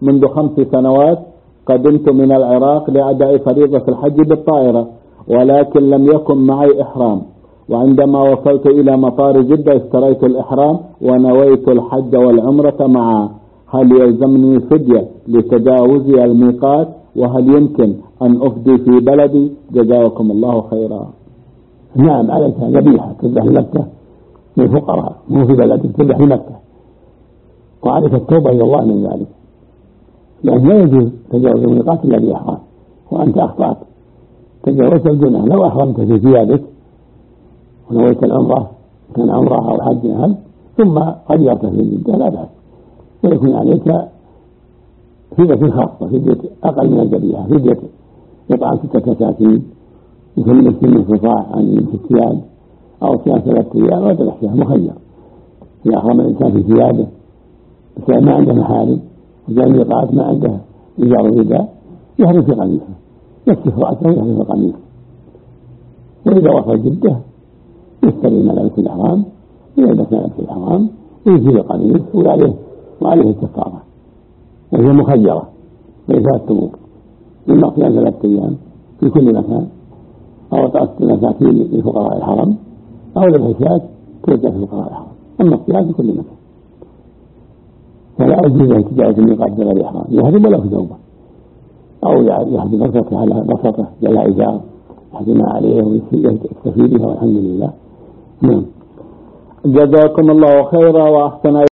منذ 5 سنوات قدمت من العراق لأداء فريضة الحج بالطائرة، ولكن لم يكن معي إحرام، وعندما وصلت إلى مطار جدة اشتريت الإحرام ونويت الحج والعمرة معا، هل يلزمني فدية لتجاوزي الميقات؟ وهل يمكن أن أفدي في بلدي؟ جزاكم الله خيرا. نعم، عليك ذبيحة تذبح في مكة للفقراء، مو في بلدك، تذبح في مكة، وعليك التوبة إلى الله من ذلك، لأن لا يجوز تجاوز الميقات إلا بإحرام، وأنت أخطأت تجاوزت بدونها. لو أحرمت في ثيابك ونويت العمرة، كان عمرة أو حج هل ثم غيرت في جدة لا بأس، ويكون عليك فدية خاصة، فدية أقل من الذبيحة، فدية يطعم 6 مساكين يكون مسكين صفاع عن الثياب، أو صيام 3 أيام، أو تلحيها مخير. إذا أحرم الإنسان في ثيابه ما عنده محارم وجاء الميقات ما عنده إزار الرداء يحرم في قميصه، يكشف رأسه ويحرم في قميصه. وإذا وصل جدة يشتري ملابس الإحرام ويلبس ملابس الإحرام ويزيل القميص وعليه الكفارة، وهي مخيرة بين 3 أمور: إما صيام 3 أيام في كل مكان، أو إطعام 6 مساكين لفقراء الحرم، أو للحساب توزع في فقراء الحرم. أما الصيام في كل مكان فلا يجوز أن تجاوز الميقات بغير إحرام، يهدم ولا في توبة، أو يحدم بسطه على بسطه جل إزار يحدم عليه ويكتفي بها والحمد لله. جزاكم الله خيرا وأحسن